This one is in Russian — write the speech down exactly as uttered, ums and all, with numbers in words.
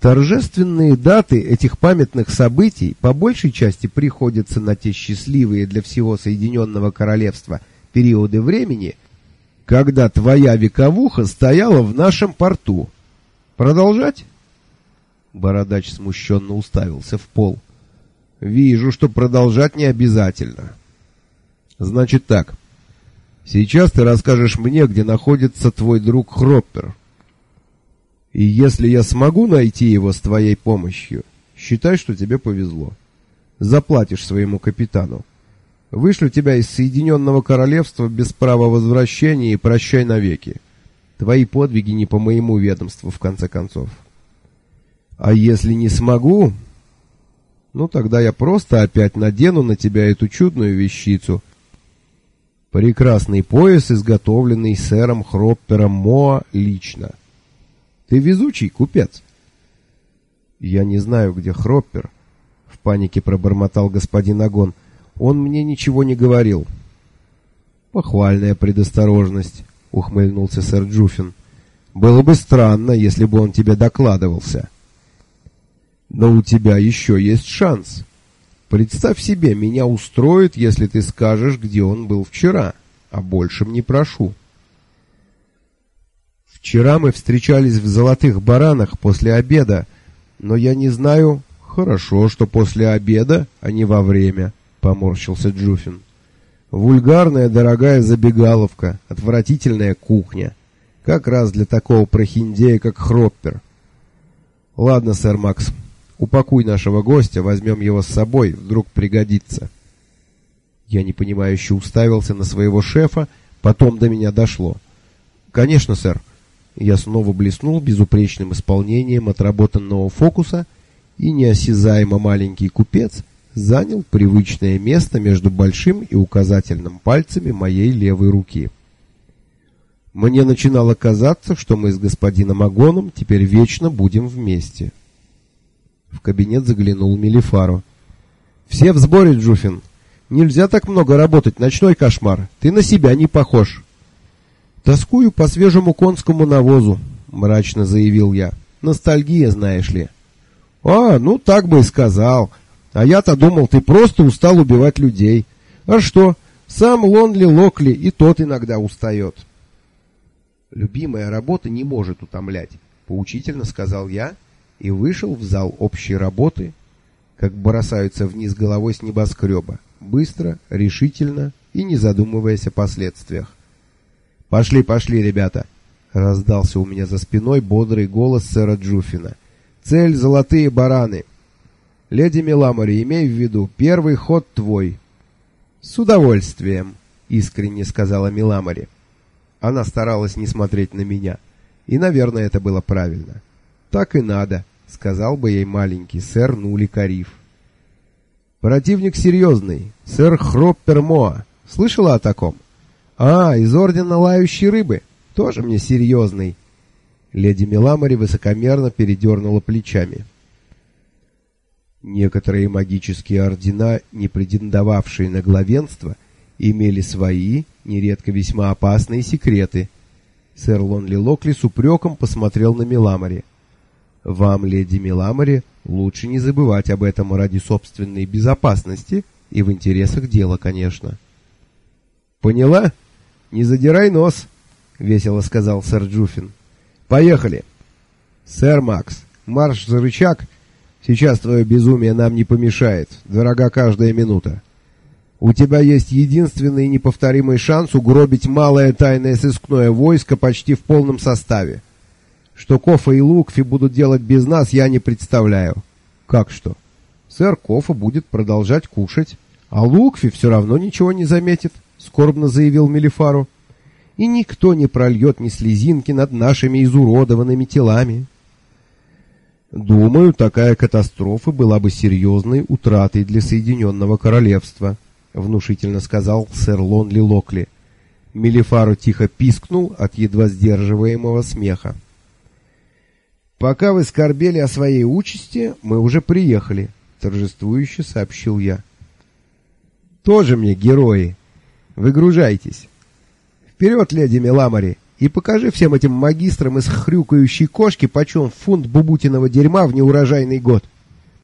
Торжественные даты этих памятных событий по большей части приходятся на те счастливые для всего Соединенного Королевства периоды времени, когда твоя вековуха стояла в нашем порту. Продолжать? Бородач смущенно уставился в пол. Вижу, что продолжать не обязательно. Значит так. Сейчас ты расскажешь мне, где находится твой друг Хроппер. И если я смогу найти его с твоей помощью, считай, что тебе повезло. Заплатишь своему капитану. Вышлю тебя из Соединенного Королевства без права возвращения и прощай навеки. Твои подвиги не по моему ведомству, в конце концов. А если не смогу, ну тогда я просто опять надену на тебя эту чудную вещицу. Прекрасный пояс, изготовленный сэром Хроппером Моа лично. Ты везучий купец. Я не знаю, где Хроппер, в панике пробормотал господин Агон. Он мне ничего не говорил. Похвальная предосторожность, ухмыльнулся сэр Джуффин. Было бы странно, если бы он тебе докладывался. Но у тебя еще есть шанс. Представь себе, меня устроит, если ты скажешь, где он был вчера, а большем не прошу. Вчера мы встречались в Золотых Баранах после обеда, но я не знаю... Хорошо, что после обеда, а не во время, поморщился Джуффин. Вульгарная дорогая забегаловка, отвратительная кухня. Как раз для такого прохиндея, как Хроппер. Ладно, сэр Макс, упакуй нашего гостя, возьмем его с собой, вдруг пригодится. Я непонимающе уставился на своего шефа, потом до меня дошло. Конечно, сэр. Я снова блеснул безупречным исполнением отработанного фокуса, и неосязаемо маленький купец занял привычное место между большим и указательным пальцами моей левой руки. Мне начинало казаться, что мы с господином Агоном теперь вечно будем вместе. В кабинет заглянул Мелифаро. «Все в сборе, Джуффин. Нельзя так много работать, ночной кошмар. Ты на себя не похож». «Тоскую по свежему конскому навозу», — мрачно заявил я. «Ностальгия, знаешь ли». «А, ну так бы и сказал. А я-то думал, ты просто устал убивать людей. А что, сам Лонли Локли и тот иногда устает». «Любимая работа не может утомлять», — поучительно сказал я и вышел в зал общей работы, как бросаются вниз головой с небоскреба, быстро, решительно и не задумываясь о последствиях. «Пошли, пошли, ребята!» — раздался у меня за спиной бодрый голос сэра Джуффина. «Цель — Золотые Бараны. Леди Меламори, имей в виду, первый ход твой». «С удовольствием», — искренне сказала Меламори. Она старалась не смотреть на меня, и, наверное, это было правильно. «Так и надо», — сказал бы ей маленький сэр Нули Кариф. «Противник серьезный, сэр Хроппер Моа. Слышала о таком?» «А, из Ордена Лающей Рыбы. Тоже мне серьезный». Леди Меламори высокомерно передернула плечами. Некоторые магические ордена, не претендовавшие на главенство, имели свои, нередко весьма опасные секреты. Сэр Лонли Локли с упреком посмотрел на Меламори. «Вам, леди Меламори, лучше не забывать об этом ради собственной безопасности и в интересах дела, конечно». «Поняла? Не задирай нос», — весело сказал сэр Джуффин. «Поехали!» «Сэр Макс, марш за рычаг. Сейчас твое безумие нам не помешает. Дорога каждая минута. У тебя есть единственный и неповторимый шанс угробить малое тайное сыскное войско почти в полном составе. Что Кофа и Лукфи будут делать без нас, я не представляю». «Как что? Сэр Кофа будет продолжать кушать, а Лукфи все равно ничего не заметит», — скорбно заявил Мелифаро. «И никто не прольет ни слезинки над нашими изуродованными телами». «Думаю, такая катастрофа была бы серьезной утратой для Соединенного Королевства», — внушительно сказал сэр Лонли Локли. Мелифаро тихо пискнул от едва сдерживаемого смеха. «Пока вы скорбели о своей участи, мы уже приехали», — торжествующе сообщил я. «Тоже мне герои. Выгружайтесь. Вперед, леди Меламори, И покажи всем этим магистрам из хрюкающей кошки, почем фунт бубутиного дерьма в неурожайный год.